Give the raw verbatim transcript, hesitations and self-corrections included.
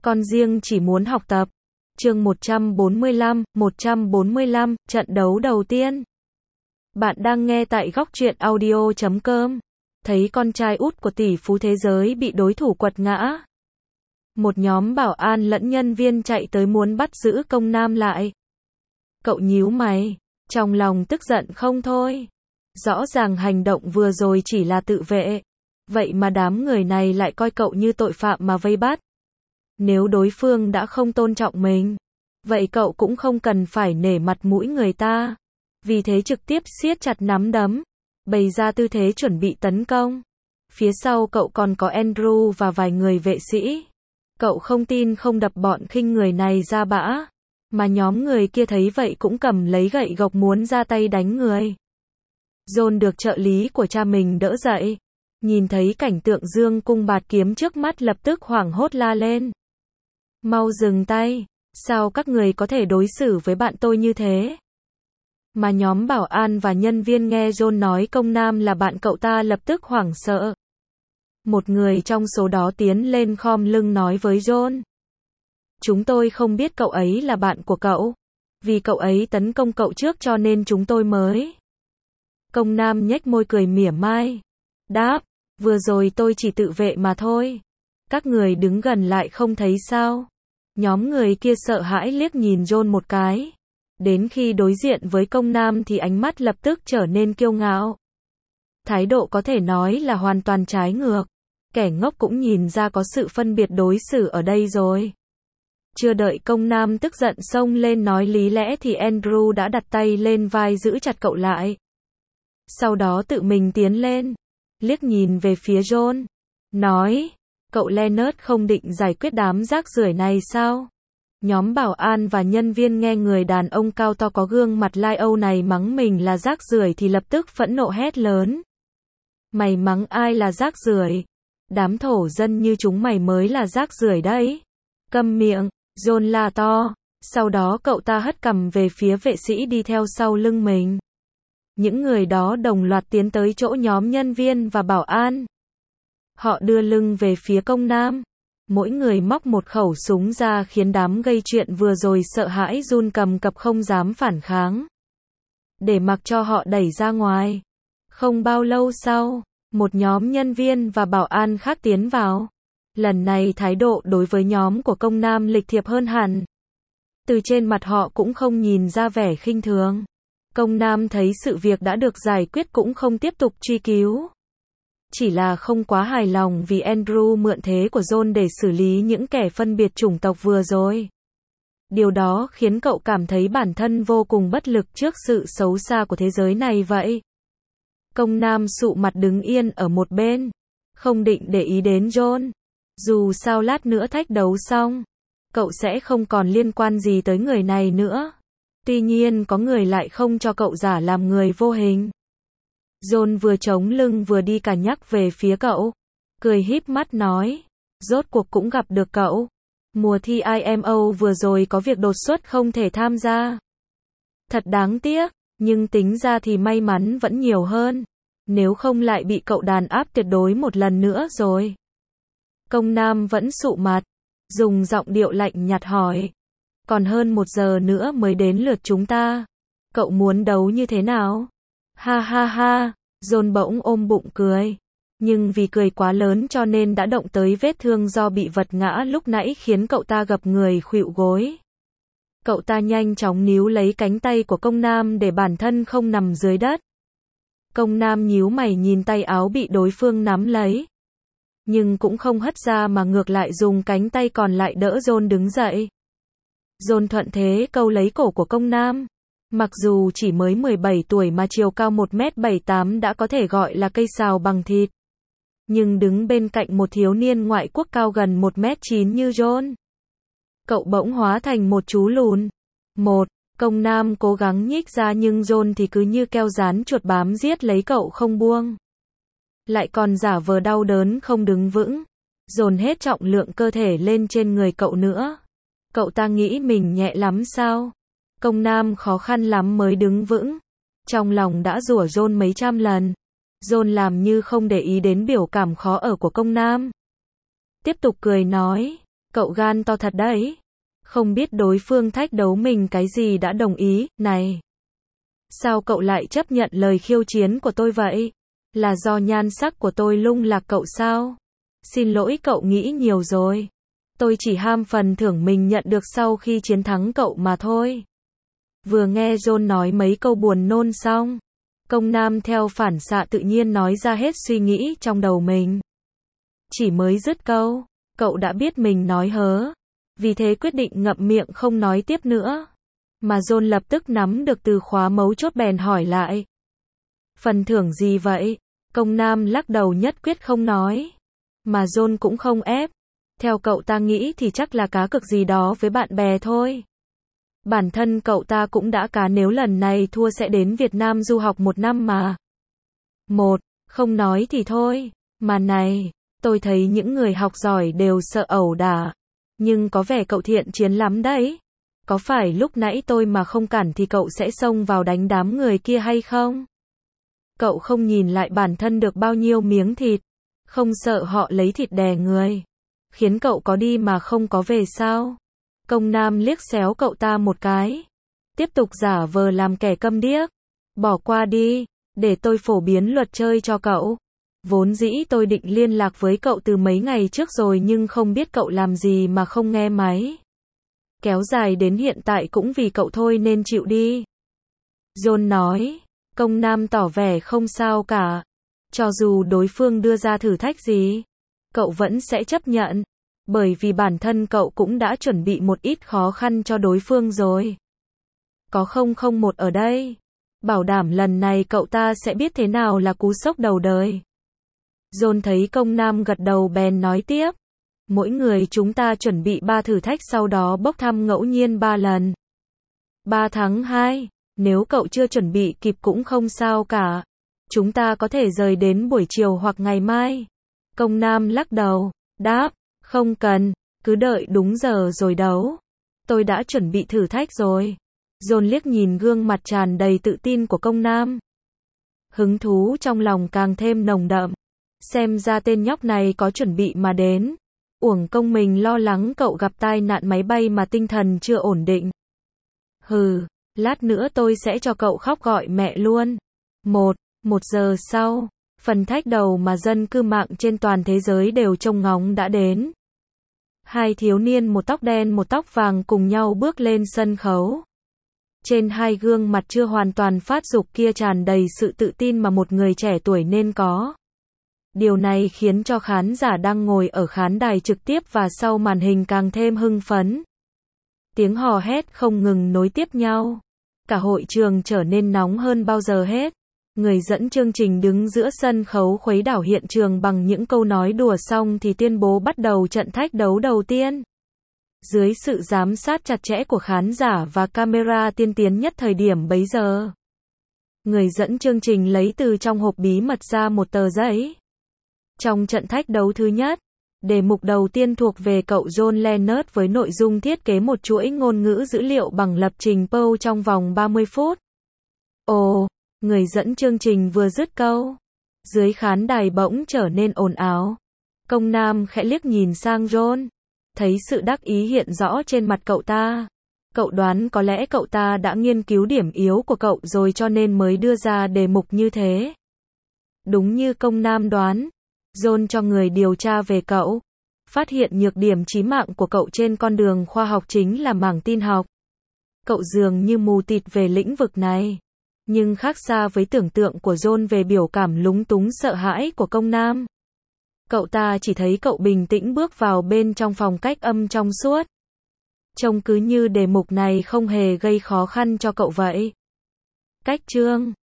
Con riêng chỉ muốn học tập. Chương một trăm bốn mươi lăm, một trăm bốn mươi lăm, trận đấu đầu tiên. Bạn đang nghe tại góc truyện audio chấm com. Thấy con trai út của tỷ phú thế giới bị đối thủ quật ngã. Một nhóm bảo an lẫn nhân viên chạy tới muốn bắt giữ công nam lại. Cậu nhíu mày, trong lòng tức giận không thôi. Rõ ràng hành động vừa rồi chỉ là tự vệ. Vậy mà đám người này lại coi cậu như tội phạm mà vây bắt. Nếu đối phương đã không tôn trọng mình, vậy cậu cũng không cần phải nể mặt mũi người ta. Vì thế trực tiếp siết chặt nắm đấm, bày ra tư thế chuẩn bị tấn công. Phía sau cậu còn có Andrew và vài người vệ sĩ. Cậu không tin không đập bọn khinh người này ra bã. Mà nhóm người kia thấy vậy cũng cầm lấy gậy gộc muốn ra tay đánh người. John được trợ lý của cha mình đỡ dậy. Nhìn thấy cảnh tượng dương cung bạt kiếm trước mắt lập tức hoảng hốt la lên. Mau dừng tay, sao các người có thể đối xử với bạn tôi như thế? Mà nhóm bảo an và nhân viên nghe John nói công nam là bạn cậu ta lập tức hoảng sợ. Một người trong số đó tiến lên khom lưng nói với John. Chúng tôi không biết cậu ấy là bạn của cậu. Vì cậu ấy tấn công cậu trước cho nên chúng tôi mới. Công nam nhếch môi cười mỉa mai. Đáp, vừa rồi tôi chỉ tự vệ mà thôi. Các người đứng gần lại không thấy sao? Nhóm người kia sợ hãi liếc nhìn John một cái. Đến khi đối diện với công nam thì ánh mắt lập tức trở nên kiêu ngạo. Thái độ có thể nói là hoàn toàn trái ngược. Kẻ ngốc cũng nhìn ra có sự phân biệt đối xử ở đây rồi. Chưa đợi công nam tức giận xông lên nói lý lẽ thì Andrew đã đặt tay lên vai giữ chặt cậu lại. Sau đó tự mình tiến lên, liếc nhìn về phía John, nói, cậu Leonard không định giải quyết đám rác rưởi này sao? Nhóm bảo an và nhân viên nghe người đàn ông cao to có gương mặt lai Âu này mắng mình là rác rưởi thì lập tức phẫn nộ hét lớn. Mày mắng ai là rác rưởi? Đám thổ dân như chúng mày mới là rác rưởi đấy. Câm miệng, John la to. Sau đó cậu ta hất cằm về phía vệ sĩ đi theo sau lưng mình. Những người đó đồng loạt tiến tới chỗ nhóm nhân viên và bảo an. Họ đưa lưng về phía công nam. Mỗi người móc một khẩu súng ra khiến đám gây chuyện vừa rồi sợ hãi run cầm cập không dám phản kháng. Để mặc cho họ đẩy ra ngoài. Không bao lâu sau, một nhóm nhân viên và bảo an khác tiến vào. Lần này thái độ đối với nhóm của công nam lịch thiệp hơn hẳn. Từ trên mặt họ cũng không nhìn ra vẻ khinh thường. Công nam thấy sự việc đã được giải quyết cũng không tiếp tục truy cứu. Chỉ là không quá hài lòng vì Andrew mượn thế của John để xử lý những kẻ phân biệt chủng tộc vừa rồi. Điều đó khiến cậu cảm thấy bản thân vô cùng bất lực trước sự xấu xa của thế giới này vậy. Công nam sụ mặt đứng yên ở một bên, không định để ý đến John. Dù sao lát nữa thách đấu xong, cậu sẽ không còn liên quan gì tới người này nữa. Tuy nhiên có người lại không cho cậu giả làm người vô hình. John vừa chống lưng vừa đi cả nhắc về phía cậu. Cười híp mắt nói. Rốt cuộc cũng gặp được cậu. Mùa thi I M O vừa rồi có việc đột xuất không thể tham gia. Thật đáng tiếc, nhưng tính ra thì may mắn vẫn nhiều hơn. Nếu không lại bị cậu đàn áp tuyệt đối một lần nữa rồi. Công nam vẫn sụ mặt. Dùng giọng điệu lạnh nhạt hỏi. Còn hơn một giờ nữa mới đến lượt chúng ta. Cậu muốn đấu như thế nào? Ha ha ha, John bỗng ôm bụng cười. Nhưng vì cười quá lớn cho nên đã động tới vết thương do bị vật ngã lúc nãy khiến cậu ta gập người khuỵu gối. Cậu ta nhanh chóng níu lấy cánh tay của công nam để bản thân không nằm dưới đất. Công nam nhíu mày nhìn tay áo bị đối phương nắm lấy. Nhưng cũng không hất ra mà ngược lại dùng cánh tay còn lại đỡ John đứng dậy. John thuận thế câu lấy cổ của công nam. Mặc dù chỉ mới mười bảy tuổi mà chiều cao một mét bảy mươi tám đã có thể gọi là cây sào bằng thịt. Nhưng đứng bên cạnh một thiếu niên ngoại quốc cao gần một mét chín như John. Cậu bỗng hóa thành một chú lùn. Một, công nam cố gắng nhích ra nhưng John thì cứ như keo dán chuột bám giết lấy cậu không buông. Lại còn giả vờ đau đớn không đứng vững. Dồn hết trọng lượng cơ thể lên trên người cậu nữa. Cậu ta nghĩ mình nhẹ lắm sao? Công nam khó khăn lắm mới đứng vững. Trong lòng đã rủa John mấy trăm lần. John làm như không để ý đến biểu cảm khó ở của công nam. Tiếp tục cười nói. Cậu gan to thật đấy. Không biết đối phương thách đấu mình cái gì đã đồng ý, này. Sao cậu lại chấp nhận lời khiêu chiến của tôi vậy? Là do nhan sắc của tôi lung lạc cậu sao? Xin lỗi cậu nghĩ nhiều rồi. Tôi chỉ ham phần thưởng mình nhận được sau khi chiến thắng cậu mà thôi. Vừa nghe John nói mấy câu buồn nôn xong, Công Nam theo phản xạ tự nhiên nói ra hết suy nghĩ trong đầu mình. Chỉ mới dứt câu, cậu đã biết mình nói hớ. Vì thế quyết định ngậm miệng không nói tiếp nữa. Mà John lập tức nắm được từ khóa mấu chốt bèn hỏi lại. Phần thưởng gì vậy? Công Nam lắc đầu nhất quyết không nói. Mà John cũng không ép. Theo cậu ta nghĩ thì chắc là cá cược gì đó với bạn bè thôi. Bản thân cậu ta cũng đã cá nếu lần này thua sẽ đến Việt Nam du học một năm mà. Một, không nói thì thôi. Mà này, tôi thấy những người học giỏi đều sợ ẩu đả. Nhưng có vẻ cậu thiện chiến lắm đấy. Có phải lúc nãy tôi mà không cản thì cậu sẽ xông vào đánh đám người kia hay không? Cậu không nhìn lại bản thân được bao nhiêu miếng thịt. Không sợ họ lấy thịt đè người. Khiến cậu có đi mà không có về sao? Công Nam liếc xéo cậu ta một cái. Tiếp tục giả vờ làm kẻ câm điếc. Bỏ qua đi, để tôi phổ biến luật chơi cho cậu. Vốn dĩ tôi định liên lạc với cậu từ mấy ngày trước rồi nhưng không biết cậu làm gì mà không nghe máy. Kéo dài đến hiện tại cũng vì cậu thôi nên chịu đi. John nói. Công Nam tỏ vẻ không sao cả. Cho dù đối phương đưa ra thử thách gì, cậu vẫn sẽ chấp nhận. Bởi vì bản thân cậu cũng đã chuẩn bị một ít khó khăn cho đối phương rồi. Có không không một ở đây. Bảo đảm lần này cậu ta sẽ biết thế nào là cú sốc đầu đời. John thấy Công Nam gật đầu bèn nói tiếp. Mỗi người chúng ta chuẩn bị ba thử thách sau đó bốc thăm ngẫu nhiên ba lần. ba tháng hai. Nếu cậu chưa chuẩn bị kịp cũng không sao cả. Chúng ta có thể rời đến buổi chiều hoặc ngày mai. Công Nam lắc đầu. Đáp. Không cần. Cứ đợi đúng giờ rồi đấu. Tôi đã chuẩn bị thử thách rồi. John liếc nhìn gương mặt tràn đầy tự tin của Công Nam. Hứng thú trong lòng càng thêm nồng đậm. Xem ra tên nhóc này có chuẩn bị mà đến. Uổng công mình lo lắng cậu gặp tai nạn máy bay mà tinh thần chưa ổn định. Hừ, lát nữa tôi sẽ cho cậu khóc gọi mẹ luôn. Một, một giờ sau, phần thách đầu mà dân cư mạng trên toàn thế giới đều trông ngóng đã đến. Hai thiếu niên một tóc đen một tóc vàng cùng nhau bước lên sân khấu. Trên hai gương mặt chưa hoàn toàn phát dục kia tràn đầy sự tự tin mà một người trẻ tuổi nên có. Điều này khiến cho khán giả đang ngồi ở khán đài trực tiếp và sau màn hình càng thêm hưng phấn. Tiếng hò hét không ngừng nối tiếp nhau. Cả hội trường trở nên nóng hơn bao giờ hết. Người dẫn chương trình đứng giữa sân khấu khuấy đảo hiện trường bằng những câu nói đùa xong thì tuyên bố bắt đầu trận thách đấu đầu tiên. Dưới sự giám sát chặt chẽ của khán giả và camera tiên tiến nhất thời điểm bấy giờ, người dẫn chương trình lấy từ trong hộp bí mật ra một tờ giấy. Trong trận thách đấu thứ nhất, đề mục đầu tiên thuộc về cậu John Leonard với nội dung thiết kế một chuỗi ngôn ngữ dữ liệu bằng lập trình P O trong vòng ba mươi phút. Ồ, người dẫn chương trình vừa dứt câu, dưới khán đài bỗng trở nên ồn ào. Công Nam khẽ liếc nhìn sang John, thấy sự đắc ý hiện rõ trên mặt cậu ta. Cậu đoán có lẽ cậu ta đã nghiên cứu điểm yếu của cậu rồi cho nên mới đưa ra đề mục như thế. Đúng như Công Nam đoán, John cho người điều tra về cậu, phát hiện nhược điểm chí mạng của cậu trên con đường khoa học chính là mảng tin học. Cậu dường như mù tịt về lĩnh vực này, nhưng khác xa với tưởng tượng của John về biểu cảm lúng túng sợ hãi của Công Nam. Cậu ta chỉ thấy cậu bình tĩnh bước vào bên trong phòng cách âm trong suốt. Trông cứ như đề mục này không hề gây khó khăn cho cậu vậy. Cách chương